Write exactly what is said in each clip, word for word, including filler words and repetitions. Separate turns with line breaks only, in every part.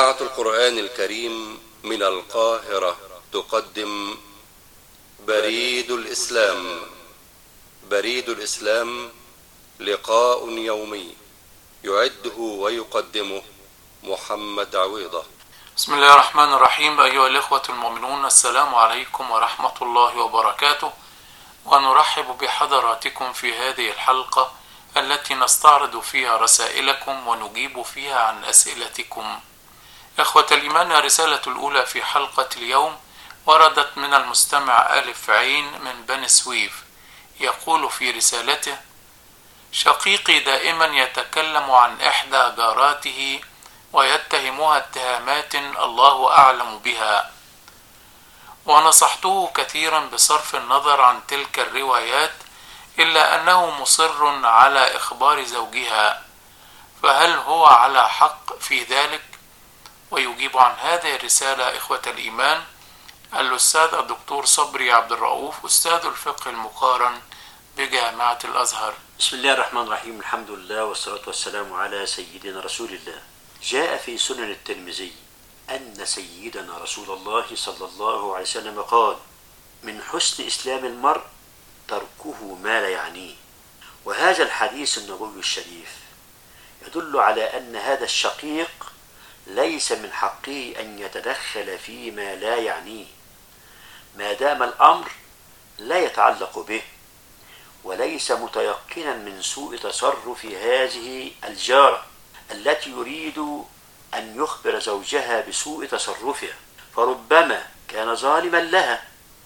إذاعة القرآن الكريم من القاهرة تقدم بريد الإسلام. بريد الإسلام لقاء يومي يعده ويقدمه محمد عويضة.
بسم الله الرحمن الرحيم. أيها الإخوة المؤمنون، السلام عليكم ورحمة الله وبركاته، ونرحب بحضراتكم في هذه الحلقة التي نستعرض فيها رسائلكم ونجيب فيها عن أسئلتكم. إخوة الإيمان، الرسالة الأولى في حلقة اليوم وردت من المستمع ألف عين من بني سويف، يقول في رسالته: شقيقي دائما يتكلم عن إحدى جاراته ويتهمها اتهامات الله أعلم بها، ونصحته كثيرا بصرف النظر عن تلك الروايات، إلا أنه مصر على إخبار زوجها، فهل هو على حق في ذلك؟ ويجيب عن هذه الرسالة إخوة الإيمان الأستاذ الدكتور صبري عبد الرؤوف، أستاذ الفقه المقارن بجامعة الأزهر.
بسم الله الرحمن الرحيم. الحمد لله والصلاة والسلام على سيدنا رسول الله. جاء في سنن الترمذي أن سيدنا رسول الله صلى الله عليه وسلم قال: من حسن إسلام المرء تركه ما لا يعنيه. وهذا الحديث النبوي الشريف يدل على أن هذا الشقيق ليس من حقه أن يتدخل فيما لا يعنيه، ما دام الأمر لا يتعلق به، وليس متيقنا من سوء تصرف هذه الجارة التي يريد أن يخبر زوجها بسوء تصرفها، فربما كان ظالما لها،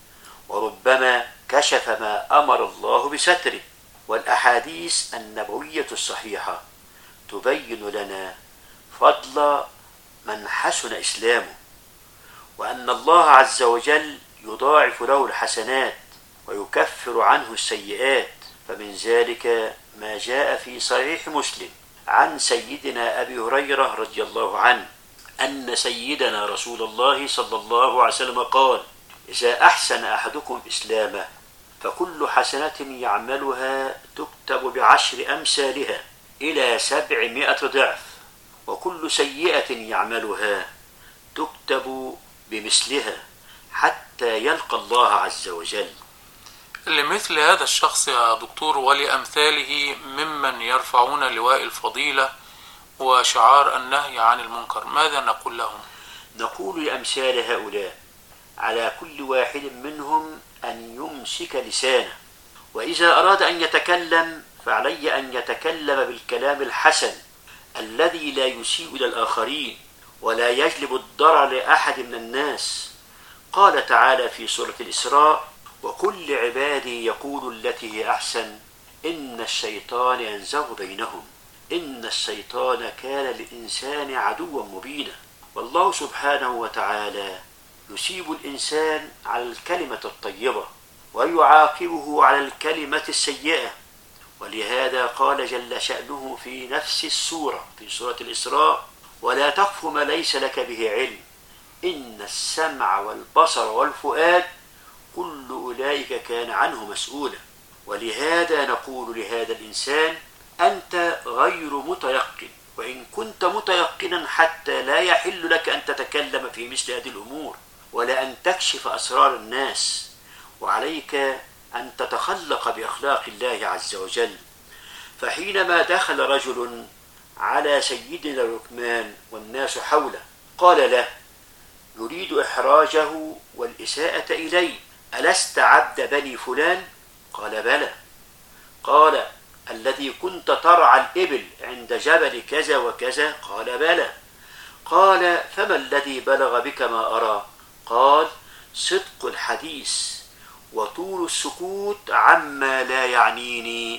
وربما كشف ما أمر الله بستره. والأحاديث النبوية الصحيحة تبين لنا فضل من حسن إسلامه، وأن الله عز وجل يضاعف له الحسنات ويكفر عنه السيئات. فمن ذلك ما جاء في صحيح مسلم عن سيدنا أبي هريرة رضي الله عنه أن سيدنا رسول الله صلى الله عليه وسلم قال: إذا أحسن أحدكم إسلامه فكل حسنة يعملها تكتب بعشر أمثالها إلى سبعمائة ضعف، وكل سيئة يعملها تكتب بمثلها حتى يلقى الله عز وجل.
لمثل هذا الشخص يا دكتور ولأمثاله ممن يرفعون لواء الفضيلة وشعار النهي عن المنكر، ماذا نقول لهم؟
نقول لأمثال هؤلاء: على كل واحد منهم أن يمسك لسانه، وإذا أراد أن يتكلم فعلي أن يتكلم بالكلام الحسن الذي لا يسيء إلى الآخرين ولا يجلب الضرر لأحد من الناس. قال تعالى في سورة الإسراء: وكل عبادي يقول التي هي أحسن إن الشيطان ينزغ بينهم إن الشيطان كان للإنسان عدوا مبينا. والله سبحانه وتعالى يسيب الإنسان على الكلمة الطيبة ويعاقبه على الكلمة السيئة، ولهذا قال جل شأنه في نفس السورة في سورة الإسراء: ولا تقف ما ليس لك به علم إن السمع والبصر والفؤاد كل أولئك كان عنه مسؤولا. ولهذا نقول لهذا الإنسان: أنت غير متيقن، وإن كنت متيقنا حتى لا يحل لك أن تتكلم في مثل هذه الأمور ولا أن تكشف أسرار الناس، وعليك أن تتخلق بأخلاق الله عز وجل. فحينما دخل رجل على سيدنا الركمان والناس حوله قال له يريد إحراجه والإساءة إليه: ألست عبد بني فلان؟ قال: بلى. قال: الذي كنت ترعى الإبل عند جبل كذا وكذا؟ قال: بلى. قال: فما الذي بلغ بك ما أرى؟ قال: صدق الحديث وطول السكوت عما لا يعنيني.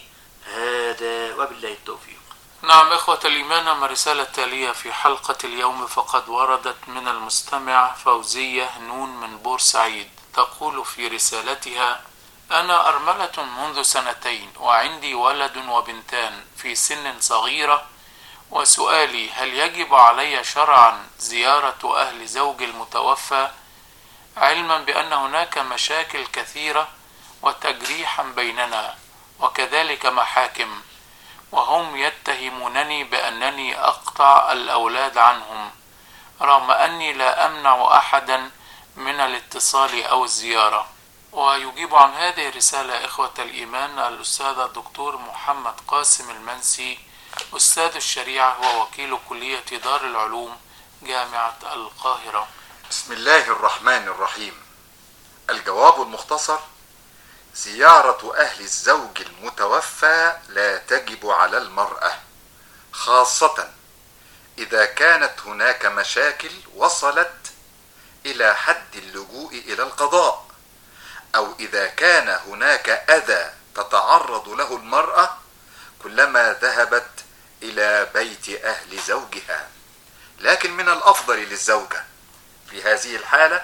هذا وبالله التوفيق.
نعم إخوة الإيمان، أما الرسالة التالية في حلقة اليوم فقد وردت من المستمع فوزية نون من بورسعيد، تقول في رسالتها: أنا أرملة منذ سنتين وعندي ولد وبنتان في سن صغيرة، وسؤالي: هل يجب علي شرعا زيارة أهل زوج المتوفى، علما بأن هناك مشاكل كثيرة وتجريحا بيننا وكذلك محاكم، وهم يتهمونني بأنني أقطع الأولاد عنهم، رغم أني لا أمنع أحدا من الاتصال أو الزيارة. ويجيب عن هذه الرسالة إخوة الإيمان الأستاذ الدكتور محمد قاسم المنسي، أستاذ الشريعة ووكيل كلية دار العلوم جامعة القاهرة.
بسم الله الرحمن الرحيم. الجواب المختصر: زيارة أهل الزوج المتوفى لا تجب على المرأة، خاصة إذا كانت هناك مشاكل وصلت إلى حد اللجوء إلى القضاء، أو إذا كان هناك أذى تتعرض له المرأة كلما ذهبت إلى بيت أهل زوجها. لكن من الأفضل للزوجة في هذه الحالة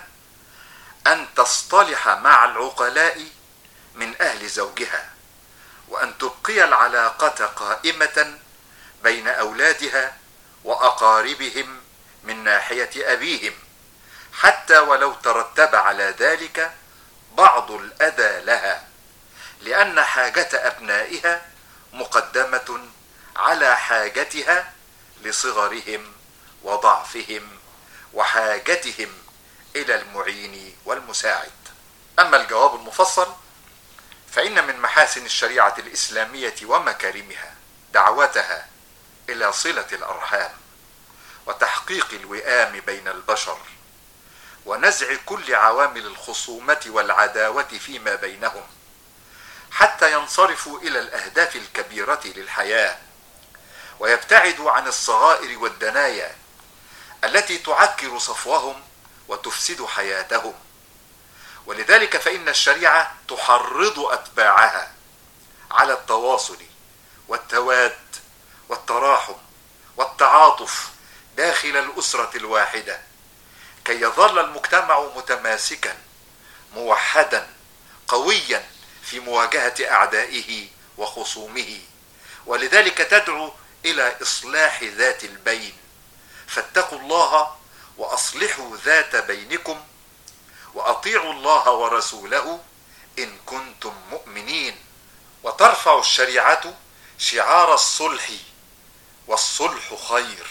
أن تصطلح مع العقلاء من أهل زوجها، وأن تبقي العلاقة قائمة بين أولادها وأقاربهم من ناحية أبيهم، حتى ولو ترتب على ذلك بعض الأذى لها، لأن حاجة أبنائها مقدمة على حاجتها لصغرهم وضعفهم وحاجتهم إلى المعين والمساعد. أما الجواب المفصل فإن من محاسن الشريعة الإسلامية ومكارمها دعوتها إلى صلة الأرحام وتحقيق الوئام بين البشر ونزع كل عوامل الخصومة والعداوة فيما بينهم، حتى ينصرفوا إلى الأهداف الكبيرة للحياة ويبتعدوا عن الصغائر والدنايا التي تعكر صفوهم وتفسد حياتهم. ولذلك فإن الشريعة تحرض أتباعها على التواصل والتواد والتراحم والتعاطف داخل الأسرة الواحدة، كي يظل المجتمع متماسكا موحدا قويا في مواجهة أعدائه وخصومه. ولذلك تدعو إلى إصلاح ذات البين، فاتقوا الله وأصلحوا ذات بينكم وأطيعوا الله ورسوله إن كنتم مؤمنين. وترفع الشريعة شعار الصلح، والصلح خير،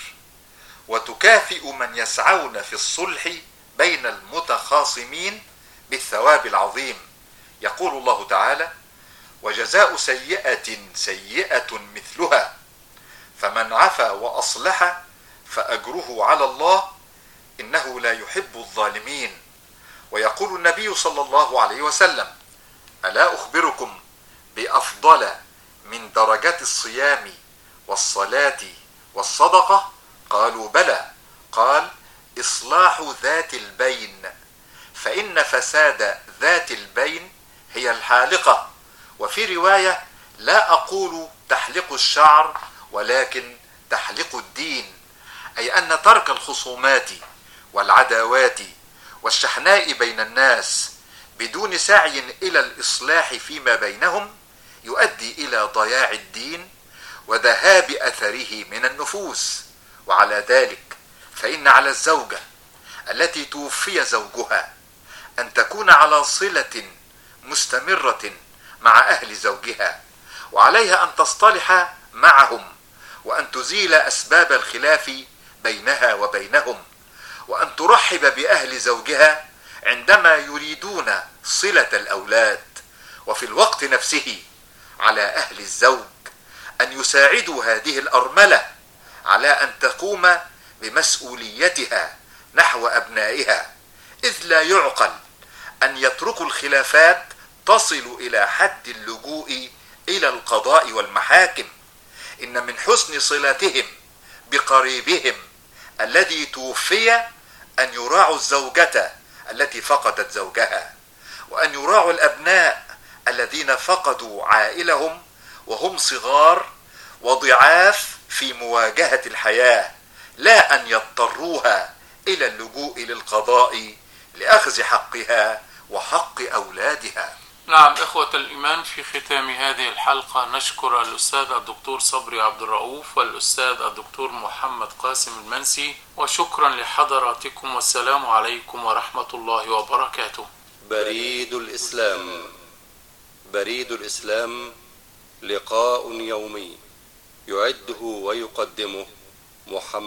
وتكافئ من يسعون في الصلح بين المتخاصمين بالثواب العظيم. يقول الله تعالى: وجزاء سيئة سيئة مثلها فمن عفا وأصلح فأجره على الله إنه لا يحب الظالمين. ويقول النبي صلى الله عليه وسلم: ألا أخبركم بأفضل من درجات الصيام والصلاة والصدقة؟ قالوا بلى. قال: إصلاح ذات البين، فإن فساد ذات البين هي الحالقة. وفي رواية: لا أقول تحلق الشعر ولكن تحلق الدين، أي أن ترك الخصومات والعداوات والشحناء بين الناس بدون سعي إلى الإصلاح فيما بينهم يؤدي إلى ضياع الدين وذهاب أثره من النفوس. وعلى ذلك فإن على الزوجة التي توفي زوجها أن تكون على صلة مستمرة مع أهل زوجها، وعليها أن تصطلح معهم وأن تزيل أسباب الخلاف بينها وبينهم، وأن ترحب بأهل زوجها عندما يريدون صلة الأولاد. وفي الوقت نفسه على أهل الزوج أن يساعدوا هذه الأرملة على أن تقوم بمسؤوليتها نحو أبنائها، إذ لا يعقل أن يتركوا الخلافات تصل إلى حد اللجوء إلى القضاء والمحاكم. إن من حسن صلتهم بقريبهم الذي توفي أن يراعوا الزوجة التي فقدت زوجها، وأن يراعوا الأبناء الذين فقدوا عائلهم وهم صغار وضعاف في مواجهة الحياة، لا أن يضطروها إلى اللجوء للقضاء لأخذ حقها وحق أولادها.
نعم إخوة الإيمان، في ختام هذه الحلقة نشكر الأستاذ الدكتور صبري عبد الرؤوف والأستاذ الدكتور محمد قاسم المنسي، وشكرا لحضراتكم، والسلام عليكم ورحمة الله وبركاته.
بريد الإسلام. بريد الإسلام لقاء يومي يعده ويقدمه محمد